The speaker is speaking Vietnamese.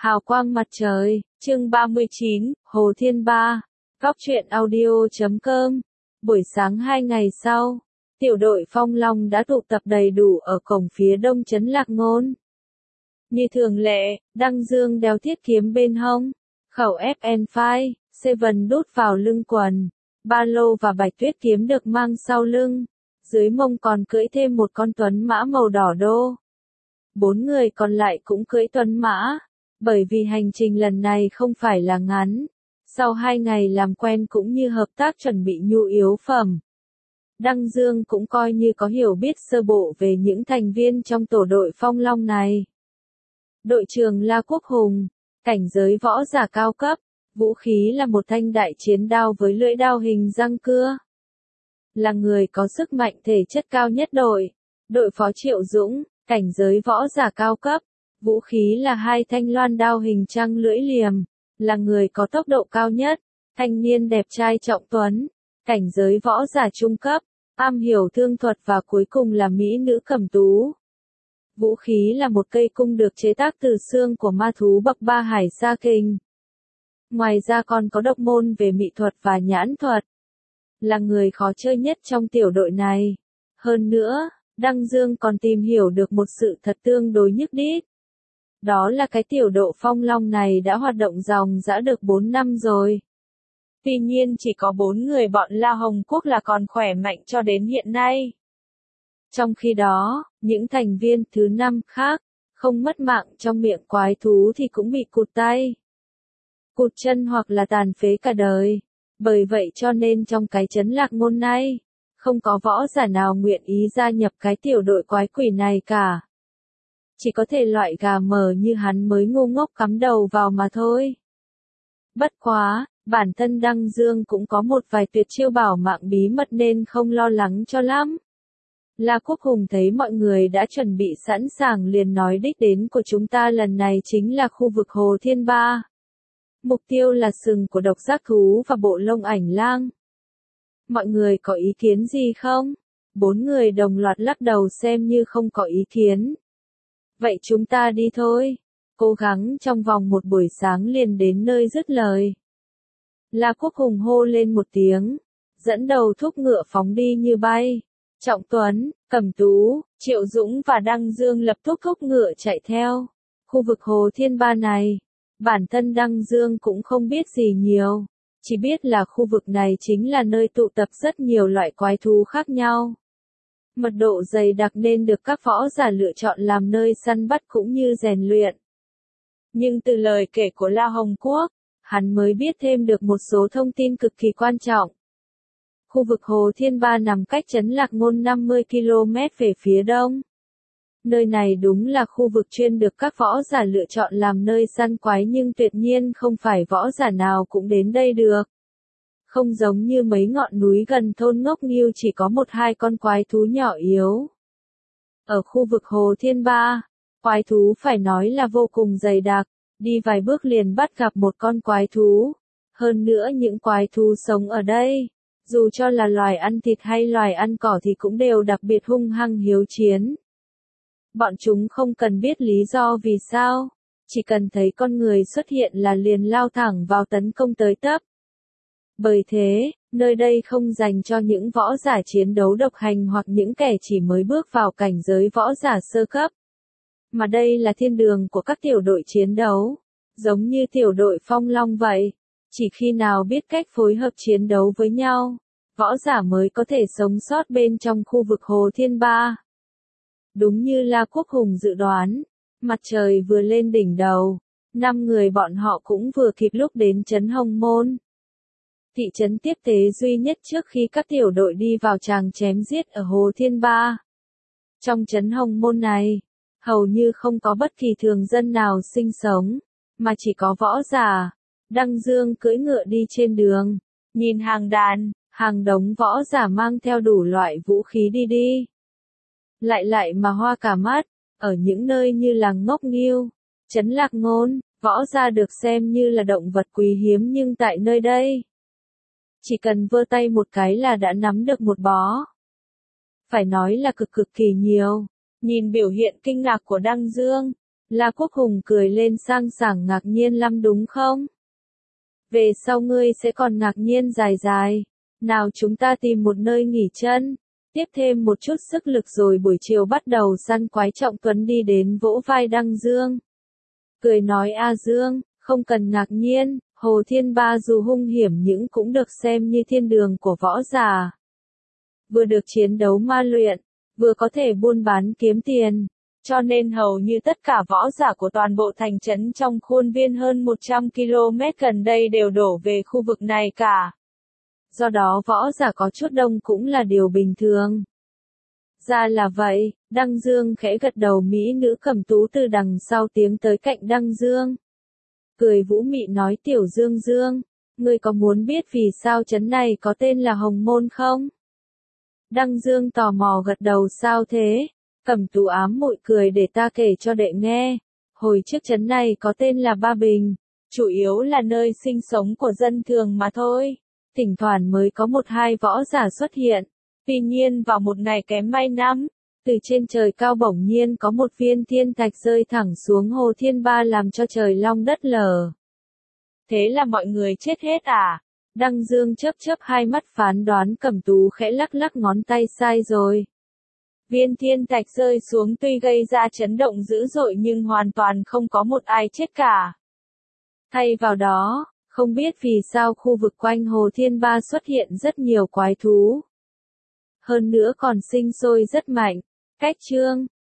Hào quang mặt trời, chương 39, Hồ Thiên Ba, Góc truyện audio.com. Buổi sáng 2 ngày sau, tiểu đội Phong Long đã tụ tập đầy đủ ở cổng phía đông trấn Lạc Ngôn. Như thường lệ, Đăng Dương đeo thiết kiếm bên hông, khẩu FN5, Seven đút vào lưng quần, ba lô và bạch tuyết kiếm được mang sau lưng, dưới mông còn cưỡi thêm một con tuấn mã màu đỏ đô. 4 người còn lại cũng cưỡi tuấn mã, bởi vì hành trình lần này không phải là ngắn. Sau 2 ngày làm quen cũng như hợp tác chuẩn bị nhu yếu phẩm, Đăng Dương cũng coi như có hiểu biết sơ bộ về những thành viên trong tổ đội Phong Long này. Đội trưởng là Quốc Hùng, cảnh giới võ giả cao cấp, vũ khí là một thanh đại chiến đao với lưỡi đao hình răng cưa. Là người có sức mạnh thể chất cao nhất đội. Đội phó Triệu Dũng, cảnh giới võ giả cao cấp, vũ khí là 2 thanh loan đao hình trăng lưỡi liềm, là người có tốc độ cao nhất. Thanh niên đẹp trai Trọng Tuấn, cảnh giới võ giả trung cấp, am hiểu thương thuật và cuối cùng là mỹ nữ Cẩm Tú. Vũ khí là một cây cung được chế tác từ xương của ma thú bậc 3 Hải Sa Kình. Ngoài ra còn có độc môn về mỹ thuật và nhãn thuật. Là người khó chơi nhất trong tiểu đội này. Hơn nữa, Đăng Dương còn tìm hiểu được một sự thật tương đối nhức đít. Đó là cái tiểu đội Phong Long này đã hoạt động dòng dã được 4 năm rồi. Tuy nhiên chỉ có 4 người bọn La Hồng Quốc là còn khỏe mạnh cho đến hiện nay. Trong khi đó, những thành viên thứ 5 khác, không mất mạng trong miệng quái thú thì cũng bị cụt tay, cụt chân hoặc là tàn phế cả đời. Bởi vậy cho nên trong cái trấn Lạc Ngôn này, không có võ giả nào nguyện ý gia nhập cái tiểu đội quái quỷ này cả. Chỉ có thể loại gà mờ như hắn mới ngu ngốc cắm đầu vào mà thôi. Bất quá, bản thân Đăng Dương cũng có một vài tuyệt chiêu bảo mạng bí mật nên không lo lắng cho lắm. La Quốc Hùng thấy mọi người đã chuẩn bị sẵn sàng liền nói đích đến của chúng ta lần này chính là khu vực Hồ Thiên Ba. Mục tiêu là sừng của độc giác thú và bộ lông ảnh lang. Mọi người có ý kiến gì không? 4 người đồng loạt lắc đầu xem như không có ý kiến. Vậy chúng ta đi thôi. Cố gắng trong vòng một buổi sáng liền đến nơi dứt lời. La Quốc Hùng hô lên một tiếng, dẫn đầu thúc ngựa phóng đi như bay. Trọng Tuấn, Cẩm Tú, Triệu Dũng và Đăng Dương lập tức thúc ngựa chạy theo. Khu vực Hồ Thiên Ba này, bản thân Đăng Dương cũng không biết gì nhiều, chỉ biết là khu vực này chính là nơi tụ tập rất nhiều loại quái thú khác nhau. Mật độ dày đặc nên được các võ giả lựa chọn làm nơi săn bắt cũng như rèn luyện. Nhưng từ lời kể của La Hồng Quốc, hắn mới biết thêm được một số thông tin cực kỳ quan trọng. Khu vực Hồ Thiên Ba nằm cách trấn Lạc Ngôn 50 km về phía đông. Nơi này đúng là khu vực chuyên được các võ giả lựa chọn làm nơi săn quái nhưng tuyệt nhiên không phải võ giả nào cũng đến đây được. Không giống như mấy ngọn núi gần thôn Ngốc Nghiêu chỉ có 1-2 con quái thú nhỏ yếu. Ở khu vực Hồ Thiên Ba, quái thú phải nói là vô cùng dày đặc, đi vài bước liền bắt gặp một con quái thú. Hơn nữa những quái thú sống ở đây, dù cho là loài ăn thịt hay loài ăn cỏ thì cũng đều đặc biệt hung hăng hiếu chiến. Bọn chúng không cần biết lý do vì sao, chỉ cần thấy con người xuất hiện là liền lao thẳng vào tấn công tới tấp. Bởi thế, nơi đây không dành cho những võ giả chiến đấu độc hành hoặc những kẻ chỉ mới bước vào cảnh giới võ giả sơ cấp. Mà đây là thiên đường của các tiểu đội chiến đấu, giống như tiểu đội Phong Long vậy. Chỉ khi nào biết cách phối hợp chiến đấu với nhau, võ giả mới có thể sống sót bên trong khu vực Hồ Thiên Ba. Đúng như La Quốc Hùng dự đoán, mặt trời vừa lên đỉnh đầu, 5 người bọn họ cũng vừa kịp lúc đến trấn Hồng Môn. Thị trấn tiếp tế duy nhất trước khi các tiểu đội đi vào tràng chém giết ở Hồ Thiên Ba. Trong trấn Hồng Môn này, hầu như không có bất kỳ thường dân nào sinh sống, mà chỉ có võ giả. Đăng Dương cưỡi ngựa đi trên đường, nhìn hàng đàn, hàng đống võ giả mang theo đủ loại vũ khí đi. Lại mà hoa cả mắt, ở những nơi như làng Ngốc Nghiêu, trấn Lạc Ngôn, võ giả được xem như là động vật quý hiếm nhưng tại nơi đây, chỉ cần vơ tay một cái là đã nắm được một bó. Phải nói là cực kỳ nhiều. Nhìn biểu hiện kinh ngạc của Đăng Dương, La Quốc Hùng cười lên sang sảng ngạc nhiên lắm đúng không? Về sau ngươi sẽ còn ngạc nhiên dài dài. Nào chúng ta tìm một nơi nghỉ chân, tiếp thêm một chút sức lực rồi buổi chiều bắt đầu săn quái. Trọng Tuấn đi đến vỗ vai Đăng Dương. Cười nói A Dương, không cần ngạc nhiên, Hồ Thiên Ba dù hung hiểm nhưng cũng được xem như thiên đường của võ giả. Vừa được chiến đấu ma luyện, vừa có thể buôn bán kiếm tiền. Cho nên hầu như tất cả võ giả của toàn bộ thành trấn trong khuôn viên hơn 100 km gần đây đều đổ về khu vực này cả. Do đó võ giả có chút đông cũng là điều bình thường. Ra là vậy, Đăng Dương khẽ gật đầu. Mỹ nữ Cẩm Tú từ đằng sau tiến tới cạnh Đăng Dương. Cười vũ mị nói Tiểu Dương Dương, ngươi có muốn biết vì sao trấn này có tên là Hồng Môn không? Đăng Dương tò mò gật đầu. Sao thế? Cẩm Tú ám muội cười để ta kể cho đệ nghe. Hồi trước trấn này có tên là Ba Bình, chủ yếu là nơi sinh sống của dân thường mà thôi. Thỉnh thoảng mới có một hai võ giả xuất hiện. Tuy nhiên vào một ngày kém may năm, từ trên trời cao bỗng nhiên có một viên thiên thạch rơi thẳng xuống Hồ Thiên Ba làm cho trời long đất lở. Thế là mọi người chết hết à? Đăng Dương chớp chớp hai mắt phán đoán. Cẩm Tú khẽ lắc lắc ngón tay. Sai rồi. Viên thiên thạch rơi xuống tuy gây ra chấn động dữ dội nhưng hoàn toàn không có một ai chết cả. Thay vào đó, không biết vì sao khu vực quanh Hồ Thiên Ba xuất hiện rất nhiều quái thú. Hơn nữa còn sinh sôi rất mạnh. Cách chương